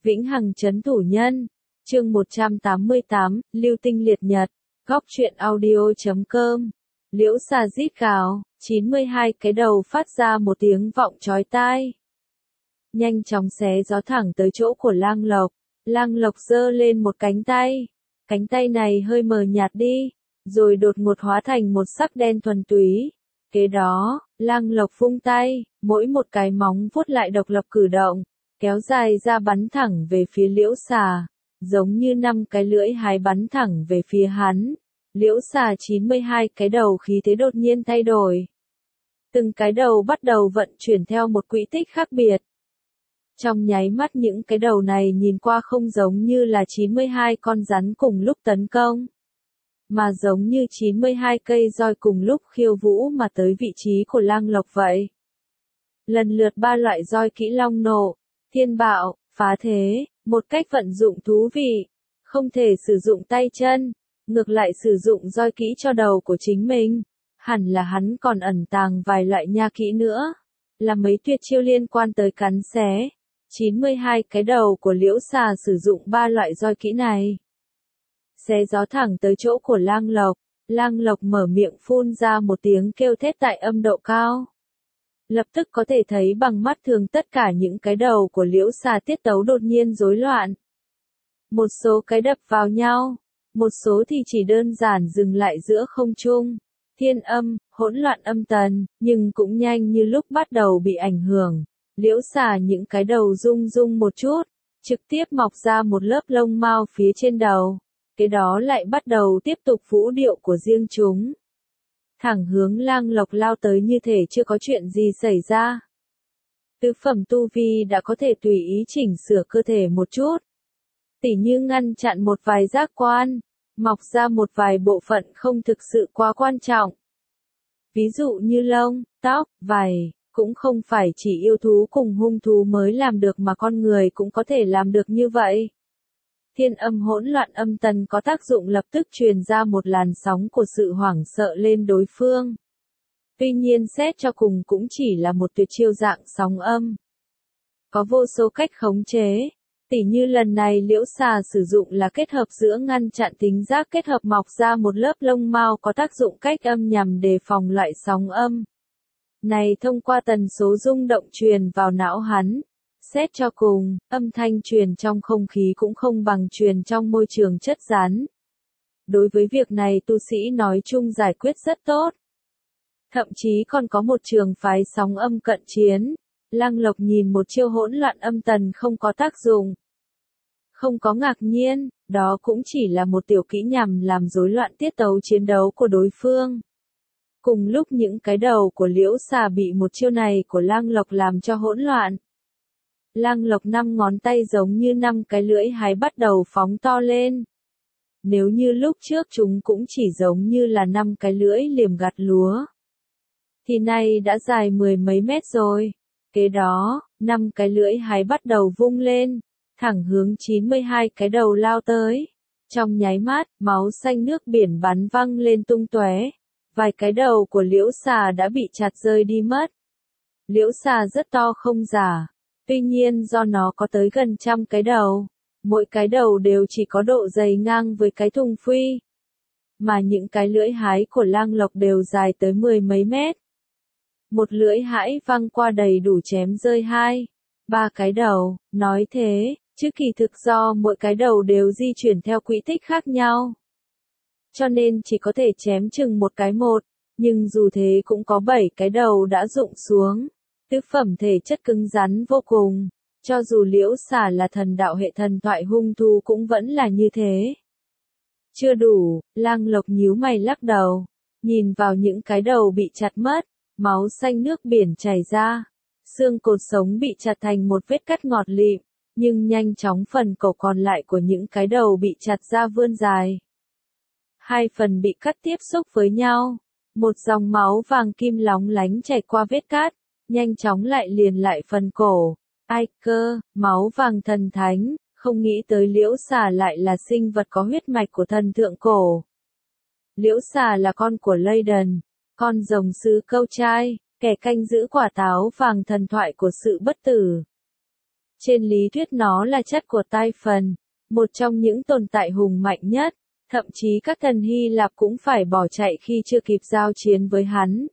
Vĩnh Hằng trấn thủ nhân. Chương 188, Lưu Tinh liệt nhật. Góc truyện audio.com. Liễu xà rít gào, 92 cái đầu phát ra một tiếng vọng chói tai. Nhanh chóng xé gió thẳng tới chỗ của Lang Lộc. Lang Lộc giơ lên một cánh tay. Cánh tay này hơi mờ nhạt đi, rồi đột ngột hóa thành một sắc đen thuần túy. Kế đó, Lang Lộc vung tay, mỗi một cái móng vuốt lại độc lập cử động, kéo dài ra bắn thẳng về phía Liễu xà, giống như 5 cái lưỡi hái bắn thẳng về phía hắn. Liễu xà 92 cái đầu khí thế đột nhiên thay đổi. Từng cái đầu bắt đầu vận chuyển theo một quỹ tích khác biệt. Trong nháy mắt những cái đầu này nhìn qua không giống như là 92 con rắn cùng lúc tấn công, mà giống như 92 cây roi cùng lúc khiêu vũ mà tới vị trí của Lang Lộc vậy. Lần lượt 3 loại roi kỹ long nộ, thiên bạo, phá thế, một cách vận dụng thú vị, không thể sử dụng tay chân, ngược lại sử dụng roi kỹ cho đầu của chính mình. Hẳn là hắn còn ẩn tàng vài loại nha kỹ nữa, là mấy tuyệt chiêu liên quan tới cắn xé. 92 cái đầu của Liễu xà sử dụng 3 loại roi kỹ này. Xé gió thẳng tới chỗ của Lang Lộc. Lang Lộc mở miệng phun ra một tiếng kêu thét tại âm độ cao. Lập tức có thể thấy bằng mắt thường tất cả những cái đầu của Liễu xà tiết tấu đột nhiên rối loạn. Một số cái đập vào nhau, một số thì chỉ đơn giản dừng lại giữa không trung. Thiên âm, hỗn loạn âm tần, nhưng cũng nhanh như lúc bắt đầu bị ảnh hưởng. Liễu xà những cái đầu rung rung một chút, trực tiếp mọc ra một lớp lông mao phía trên đầu. Cái đó lại bắt đầu tiếp tục vũ điệu của riêng chúng. Thẳng hướng Lang Lộc lao tới như thể chưa có chuyện gì xảy ra. Tứ phẩm tu vi đã có thể tùy ý chỉnh sửa cơ thể một chút. Tỉ như ngăn chặn một vài giác quan, mọc ra một vài bộ phận không thực sự quá quan trọng. Ví dụ như lông, tóc, vảy, cũng không phải chỉ yêu thú cùng hung thú mới làm được mà con người cũng có thể làm được như vậy. Thiên âm hỗn loạn âm tần có tác dụng lập tức truyền ra một làn sóng của sự hoảng sợ lên đối phương. Tuy nhiên xét cho cùng cũng chỉ là một tuyệt chiêu dạng sóng âm. Có vô số cách khống chế. Tỉ như lần này Liễu xà sử dụng là kết hợp giữa ngăn chặn thính giác kết hợp mọc ra một lớp lông mao có tác dụng cách âm nhằm đề phòng loại sóng âm này thông qua tần số rung động truyền vào não hắn. Xét cho cùng, âm thanh truyền trong không khí cũng không bằng truyền trong môi trường chất rắn. Đối với việc này tu sĩ nói chung giải quyết rất tốt. Thậm chí còn có một trường phái sóng âm cận chiến. Lang Lộc nhìn một chiêu hỗn loạn âm tần không có tác dụng. Không có ngạc nhiên, đó cũng chỉ là một tiểu kỹ nhằm làm rối loạn tiết tấu chiến đấu của đối phương. Cùng lúc những cái đầu của Liễu xà bị một chiêu này của Lang Lộc làm cho hỗn loạn. Lang Lộc 5 ngón tay giống như 5 cái lưỡi hái bắt đầu phóng to lên. Nếu như lúc trước chúng cũng chỉ giống như là 5 cái lưỡi liềm gặt lúa, thì nay đã dài 10 mấy mét rồi. Kế đó, 5 cái lưỡi hái bắt đầu vung lên, thẳng hướng 92 cái đầu lao tới. Trong nháy mắt, máu xanh nước biển bắn văng lên tung tóe. Vài cái đầu của Liễu xà đã bị chặt rơi đi mất. Liễu xà rất to không giả. Tuy nhiên do nó có tới gần 100 cái đầu, mỗi cái đầu đều chỉ có độ dày ngang với cái thùng phuy. Mà những cái lưỡi hái của Lang Lộc đều dài tới 10 mấy mét. Một lưỡi hái văng qua đầy đủ chém rơi 2, 3 cái đầu, nói thế, chứ kỳ thực do mỗi cái đầu đều di chuyển theo quỹ tích khác nhau. Cho nên chỉ có thể chém chừng một cái một, nhưng dù thế cũng có 7 cái đầu đã rụng xuống. Tứ phẩm thể chất cứng rắn vô cùng, cho dù Liễu xà là thần đạo hệ thần thoại hung thú cũng vẫn là như thế. Chưa đủ, Lang Lộc nhíu mày lắc đầu, nhìn vào những cái đầu bị chặt mất, máu xanh nước biển chảy ra, xương cột sống bị chặt thành một vết cắt ngọt lịm, nhưng nhanh chóng phần cổ còn lại của những cái đầu bị chặt ra vươn dài. 2 phần bị cắt tiếp xúc với nhau, một dòng máu vàng kim lóng lánh chảy qua vết cắt. Nhanh chóng lại liền lại phần cổ. Ai cơ, máu vàng thần thánh, không nghĩ tới Liễu xà lại là sinh vật có huyết mạch của thần thượng cổ. Liễu xà là con của Leyden, con rồng sứ câu trai, kẻ canh giữ quả táo vàng thần thoại của sự bất tử. Trên lý thuyết nó là chất của tai phần, một trong những tồn tại hùng mạnh nhất, thậm chí các thần Hy Lạp cũng phải bỏ chạy khi chưa kịp giao chiến với hắn.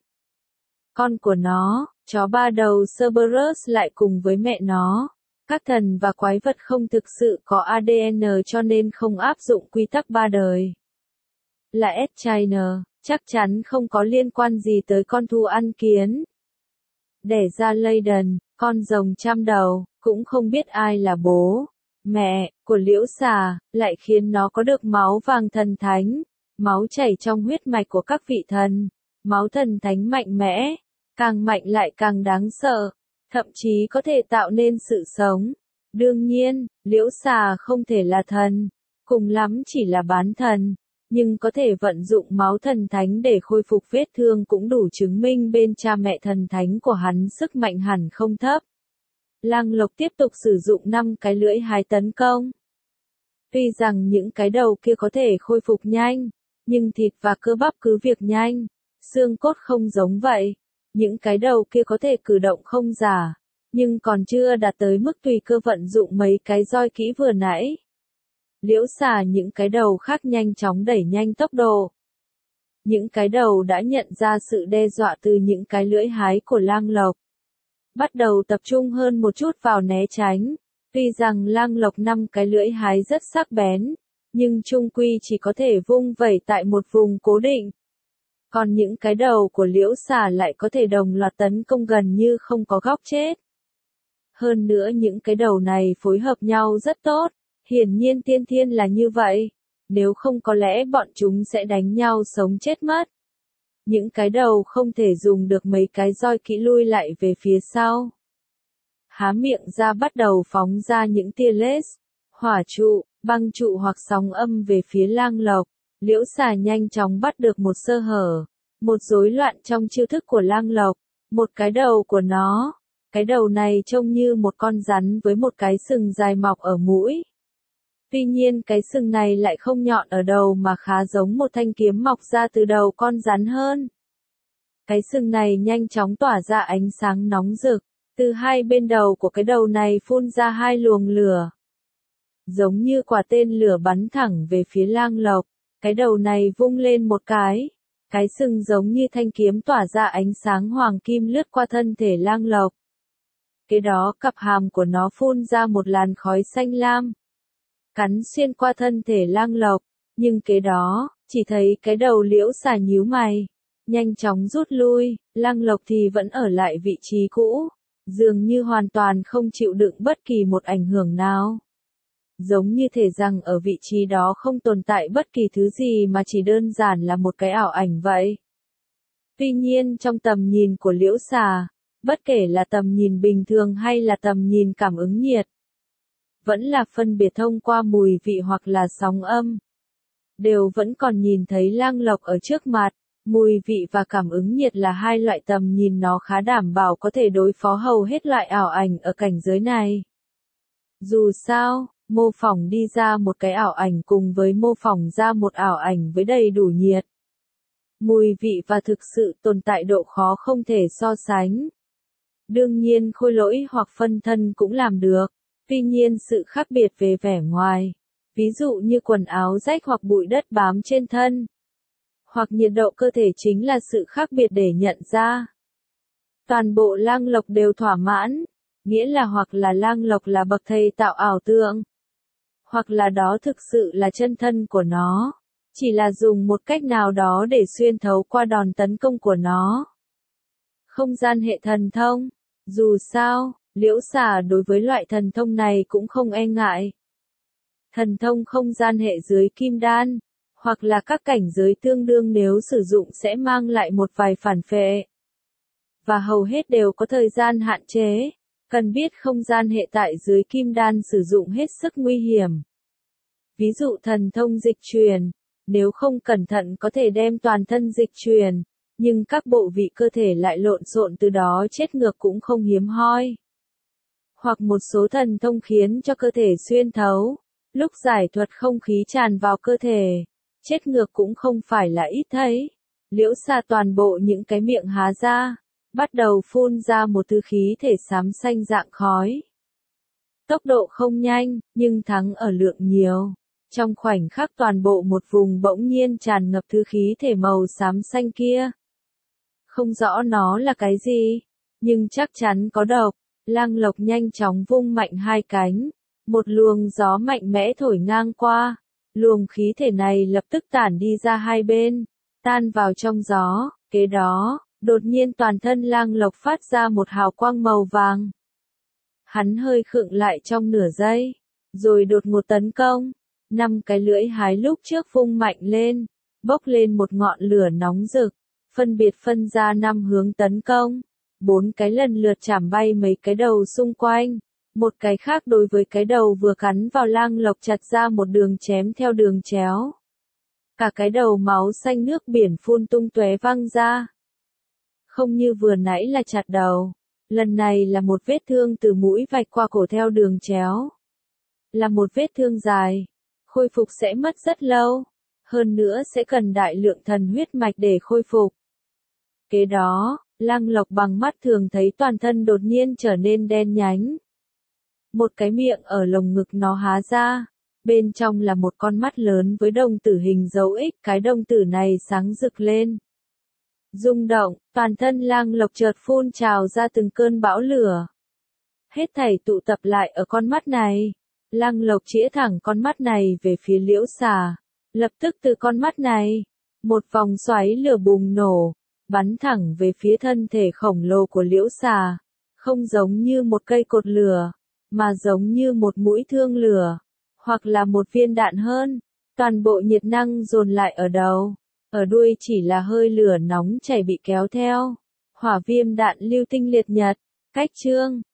Con của nó, chó ba đầu Cerberus lại cùng với mẹ nó. Các thần và quái vật không thực sự có ADN cho nên không áp dụng quy tắc ba đời. Là S-China, chắc chắn không có liên quan gì tới con thu ăn kiến. Đẻ ra Leiden, con rồng trăm đầu, cũng không biết ai là bố, mẹ, của liễu xà, lại khiến nó có được máu vàng thần thánh, máu chảy trong huyết mạch của các vị thần, máu thần thánh mạnh mẽ, càng mạnh lại càng đáng sợ, thậm chí có thể tạo nên sự sống. Đương nhiên, liễu xà không thể là thần, cùng lắm chỉ là bán thần, nhưng có thể vận dụng máu thần thánh để khôi phục vết thương cũng đủ chứng minh bên cha mẹ thần thánh của hắn sức mạnh hẳn không thấp. Lang Lộc tiếp tục sử dụng 5 cái lưỡi hái tấn công. Tuy rằng những cái đầu kia có thể khôi phục nhanh, nhưng thịt và cơ bắp cứ việc nhanh, xương cốt không giống vậy. Những cái đầu kia có thể cử động không giả, nhưng còn chưa đạt tới mức tùy cơ vận dụng mấy cái roi kỹ vừa nãy. Liễu xà những cái đầu khác nhanh chóng đẩy nhanh tốc độ. Những cái đầu đã nhận ra sự đe dọa từ những cái lưỡi hái của Lang Lộc. Bắt đầu tập trung hơn một chút vào né tránh. Tuy rằng Lang Lộc 5 cái lưỡi hái rất sắc bén, nhưng chung quy chỉ có thể vung vẩy tại một vùng cố định. Còn những cái đầu của liễu xà lại có thể đồng loạt tấn công gần như không có góc chết. Hơn nữa những cái đầu này phối hợp nhau rất tốt, hiển nhiên tiên thiên là như vậy, nếu không có lẽ bọn chúng sẽ đánh nhau sống chết mất. Những cái đầu không thể dùng được mấy cái roi kỹ lui lại về phía sau. Há miệng ra bắt đầu phóng ra những tia laser, hỏa trụ, băng trụ hoặc sóng âm về phía Lang Lộc. Liễu xà nhanh chóng bắt được một sơ hở, một rối loạn trong chiêu thức của Lang Lộc, một cái đầu của nó. Cái đầu này trông như một con rắn với một cái sừng dài mọc ở mũi. Tuy nhiên cái sừng này lại không nhọn ở đầu mà khá giống một thanh kiếm mọc ra từ đầu con rắn hơn. Cái sừng này nhanh chóng tỏa ra ánh sáng nóng rực, từ hai bên đầu của cái đầu này phun ra hai luồng lửa. Giống như quả tên lửa bắn thẳng về phía Lang Lộc, cái đầu này vung lên một cái sừng giống như thanh kiếm tỏa ra ánh sáng hoàng kim lướt qua thân thể Lang Lộc. Kế đó cặp hàm của nó phun ra một làn khói xanh lam, cắn xuyên qua thân thể Lang Lộc, nhưng kế đó, chỉ thấy cái đầu liễu xà nhíu mày, nhanh chóng rút lui, Lang Lộc thì vẫn ở lại vị trí cũ, dường như hoàn toàn không chịu đựng bất kỳ một ảnh hưởng nào. Giống như thể rằng ở vị trí đó không tồn tại bất kỳ thứ gì mà chỉ đơn giản là một cái ảo ảnh vậy. Tuy nhiên trong tầm nhìn của liễu xà, bất kể là tầm nhìn bình thường hay là tầm nhìn cảm ứng nhiệt, vẫn là phân biệt thông qua mùi vị hoặc là sóng âm, đều vẫn còn nhìn thấy Lang Lộc ở trước mặt. Mùi vị và cảm ứng nhiệt là hai loại tầm nhìn nó khá đảm bảo có thể đối phó hầu hết loại ảo ảnh ở cảnh giới này. Dù sao, mô phỏng đi ra một cái ảo ảnh cùng với mô phỏng ra một ảo ảnh với đầy đủ nhiệt. Mùi vị và thực sự tồn tại độ khó không thể so sánh. Đương nhiên khôi lỗi hoặc phân thân cũng làm được, tuy nhiên sự khác biệt về vẻ ngoài, ví dụ như quần áo rách hoặc bụi đất bám trên thân, hoặc nhiệt độ cơ thể chính là sự khác biệt để nhận ra. Toàn bộ Lang Lộc đều thỏa mãn, nghĩa là hoặc là Lang Lộc là bậc thầy tạo ảo tượng, hoặc là đó thực sự là chân thân của nó, chỉ là dùng một cách nào đó để xuyên thấu qua đòn tấn công của nó. Không gian hệ thần thông, dù sao, liễu xà đối với loại thần thông này cũng không e ngại. Thần thông không gian hệ dưới kim đan, hoặc là các cảnh giới tương đương nếu sử dụng sẽ mang lại một vài phản phệ. Và hầu hết đều có thời gian hạn chế, cần biết không gian hệ tại dưới kim đan sử dụng hết sức nguy hiểm. Ví dụ thần thông dịch truyền, nếu không cẩn thận có thể đem toàn thân dịch truyền, nhưng các bộ vị cơ thể lại lộn xộn từ đó chết ngược cũng không hiếm hoi. Hoặc một số thần thông khiến cho cơ thể xuyên thấu, lúc giải thuật không khí tràn vào cơ thể, chết ngược cũng không phải là ít thấy. Liễu xà toàn bộ những cái miệng há ra, bắt đầu phun ra một thứ khí thể xám xanh dạng khói. Tốc độ không nhanh, nhưng thắng ở lượng nhiều. Trong khoảnh khắc toàn bộ một vùng bỗng nhiên tràn ngập thứ khí thể màu xám xanh kia. Không rõ nó là cái gì, nhưng chắc chắn có độc. Lang Lộc nhanh chóng vung mạnh hai cánh. Một luồng gió mạnh mẽ thổi ngang qua. Luồng khí thể này lập tức tản đi ra hai bên, tan vào trong gió. Kế đó, đột nhiên toàn thân Lang Lộc phát ra một hào quang màu vàng. Hắn hơi khựng lại trong nửa giây, rồi đột ngột tấn công. 5 cái lưỡi hái lúc trước vung mạnh lên, bốc lên một ngọn lửa nóng rực, phân biệt phân ra 5 hướng tấn công. 4 cái lần lượt chảm bay mấy cái đầu xung quanh. Một cái khác đối với cái đầu vừa cắn vào Lang Lộc chặt ra một đường chém theo đường chéo. Cả cái đầu máu xanh nước biển phun tung tóe văng ra. Không như vừa nãy là chặt đầu, lần này là một vết thương từ mũi vạch qua cổ theo đường chéo. Là một vết thương dài, khôi phục sẽ mất rất lâu, hơn nữa sẽ cần đại lượng thần huyết mạch để khôi phục. Kế đó, Lang Lộc bằng mắt thường thấy toàn thân đột nhiên trở nên đen nhánh. Một cái miệng ở lồng ngực nó há ra, bên trong là một con mắt lớn với đồng tử hình dấu X, cái đồng tử này sáng rực lên. Rung động, toàn thân Lang Lộc chợt phun trào ra từng cơn bão lửa. Hết thảy tụ tập lại ở con mắt này. Lang Lộc chĩa thẳng con mắt này về phía Liễu Xà. Lập tức từ con mắt này, một vòng xoáy lửa bùng nổ, bắn thẳng về phía thân thể khổng lồ của Liễu Xà. Không giống như một cây cột lửa, mà giống như một mũi thương lửa, hoặc là một viên đạn hơn. Toàn bộ nhiệt năng dồn lại ở đầu, ở đuôi chỉ là hơi lửa nóng chảy bị kéo theo. Hỏa viêm đạn lưu tinh liệt nhật. Cách chương